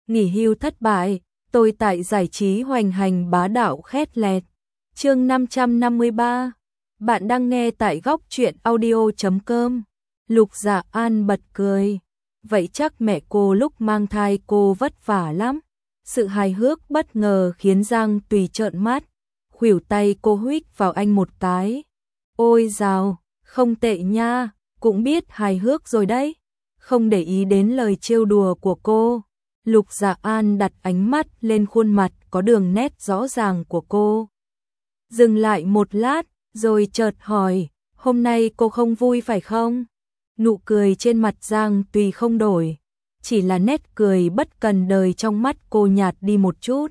nghỉ hưu thất bại, tôi tại giải trí hoành hành bá đạo khét lẹt. Chương 553. Bạn đang nghe tại góc truyện audio.com. Lục Dạ An bật cười. Vậy chắc mẹ cô lúc mang thai cô vất vả lắm. Sự hài hước bất ngờ khiến Giang Tùy trợn mắt, khuỷu tay cô huých vào anh một cái. Ôi dào, không tệ nha, cũng biết hài hước rồi đấy. Không để ý đến lời trêu đùa của cô, Lục Dạ An đặt ánh mắt lên khuôn mặt có đường nét rõ ràng của cô. Dừng lại một lát, rồi chợt hỏi, hôm nay cô không vui phải không? Nụ cười trên mặt Giang Tùy không đổi, chỉ là nét cười bất cần đời trong mắt cô nhạt đi một chút.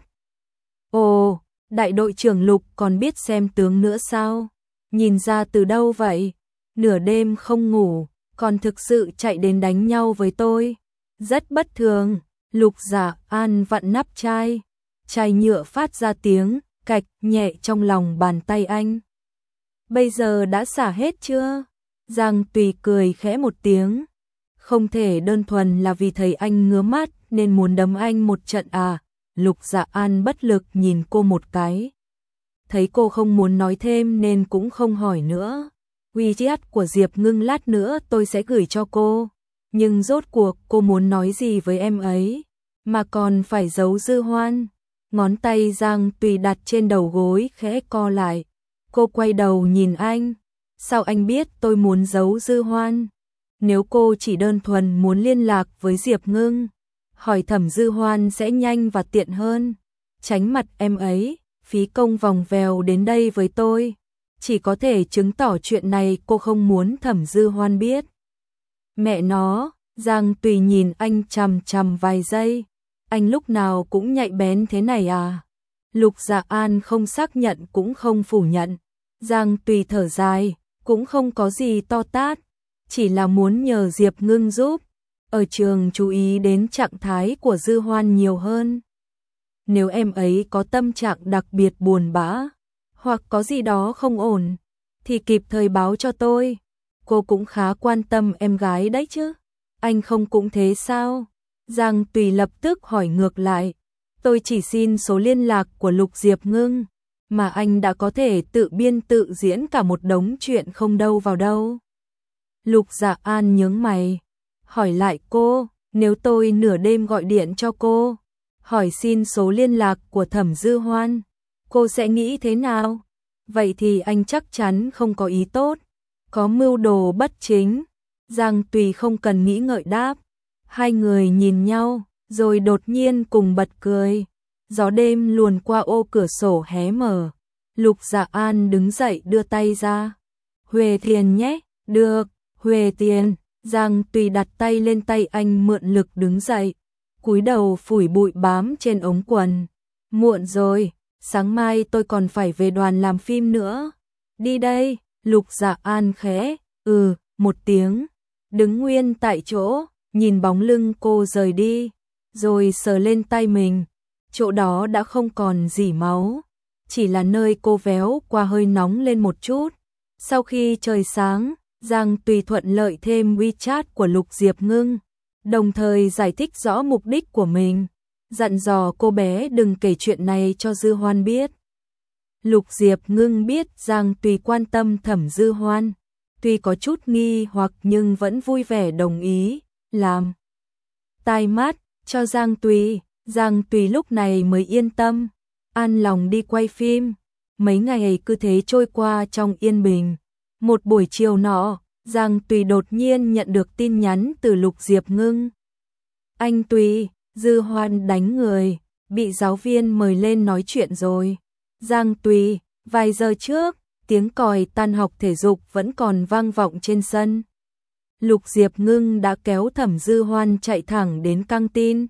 Ồ, đại đội trưởng Lục còn biết xem tướng nữa sao? Nhìn ra từ đâu vậy? Nửa đêm không ngủ, còn thực sự chạy đến đánh nhau với tôi. Rất bất thường. Lục Dạ An vặn nắp chai, chai nhựa phát ra tiếng cạch nhẹ trong lòng bàn tay anh. Bây giờ đã xả hết chưa? Giang Tùy cười khẽ một tiếng. Không thể đơn thuần là vì thấy anh ngứa mắt nên muốn đấm anh một trận à? Lục Dạ An bất lực nhìn cô một cái. Thấy cô không muốn nói thêm nên cũng không hỏi nữa. WeChat của Diệp Ngưng lát nữa tôi sẽ gửi cho cô. Nhưng rốt cuộc cô muốn nói gì với em ấy, mà còn phải giấu Dư Hoan. Ngón tay Giang Tùy đặt trên đầu gối khẽ co lại. Cô quay đầu nhìn anh. Sao anh biết tôi muốn giấu Dư Hoan? Nếu cô chỉ đơn thuần muốn liên lạc với Diệp Ngưng, hỏi thẩm Dư Hoan sẽ nhanh và tiện hơn. Tránh mặt em ấy, phí công vòng vèo đến đây với tôi. Chỉ có thể chứng tỏ chuyện này cô không muốn thẩm Dư Hoan biết. Mẹ nó, Giang Tùy nhìn anh chằm chằm vài giây. Anh lúc nào cũng nhạy bén thế này à? Lục Dạ An không xác nhận cũng không phủ nhận. Giang Tùy thở dài, cũng không có gì to tát, chỉ là muốn nhờ Diệp Ngưng giúp. Ở trường chú ý đến trạng thái của Dư Hoan nhiều hơn. Nếu em ấy có tâm trạng đặc biệt buồn bã, hoặc có gì đó không ổn, thì kịp thời báo cho tôi. Cô cũng khá quan tâm em gái đấy chứ. Anh không cũng thế sao? Giang Tùy lập tức hỏi ngược lại. Tôi chỉ xin số liên lạc của Lục Diệp Ngưng, mà anh đã có thể tự biên tự diễn cả một đống chuyện không đâu vào đâu. Lục Dạ An nhướng mày, hỏi lại cô, nếu tôi nửa đêm gọi điện cho cô, hỏi xin số liên lạc của thẩm Dư Hoan, cô sẽ nghĩ thế nào? Vậy thì anh chắc chắn không có ý tốt, có mưu đồ bất chính. Giang Tùy không cần nghĩ ngợi đáp. Hai người nhìn nhau, rồi đột nhiên cùng bật cười. Gió đêm luồn qua ô cửa sổ hé mở. Lục Dạ An đứng dậy đưa tay ra. Huề tiền nhé, được, huề tiền. Giang Tùy đặt tay lên tay anh mượn lực đứng dậy, cúi đầu phủi bụi bám trên ống quần. Muộn rồi, sáng mai tôi còn phải về đoàn làm phim nữa. Đi đây, Lục Dạ An khẽ, một tiếng, đứng nguyên tại chỗ, nhìn bóng lưng cô rời đi, rồi sờ lên tay mình. Chỗ đó đã không còn rỉ máu, chỉ là nơi cô véo qua hơi nóng lên một chút. Sau khi trời sáng, Giang Tùy thuận lợi thêm WeChat của Lục Diệp Ngưng, đồng thời giải thích rõ mục đích của mình, dặn dò cô bé đừng kể chuyện này cho Dư Hoan biết. Lục Diệp Ngưng biết Giang Tùy quan tâm thẩm Dư Hoan, tuy có chút nghi hoặc nhưng vẫn vui vẻ đồng ý, làm tai mắt cho Giang Tùy. Giang Tùy lúc này mới yên tâm, an lòng đi quay phim. Mấy ngày cứ thế trôi qua trong yên bình. Một buổi chiều nọ, Giang Tùy đột nhiên nhận được tin nhắn từ Lục Diệp Ngưng. Anh Tùy, Dư Hoan đánh người, bị giáo viên mời lên nói chuyện rồi. Giang Tùy, vài giờ trước, tiếng còi tan học thể dục vẫn còn vang vọng trên sân. Lục Diệp Ngưng đã kéo thẩm Dư Hoan chạy thẳng đến căng tin.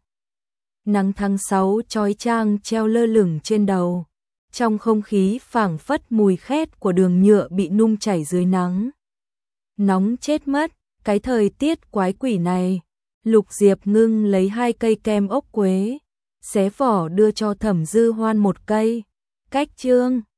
Nắng tháng 6 chói chang treo lơ lửng trên đầu. Trong không khí phảng phất mùi khét của đường nhựa bị nung chảy dưới nắng. Nóng chết mất, cái thời tiết quái quỷ này. Lục Diệp Ngưng lấy 2 cây kem ốc quế, xé vỏ đưa cho thẩm Dư Hoan một cây. Cách chương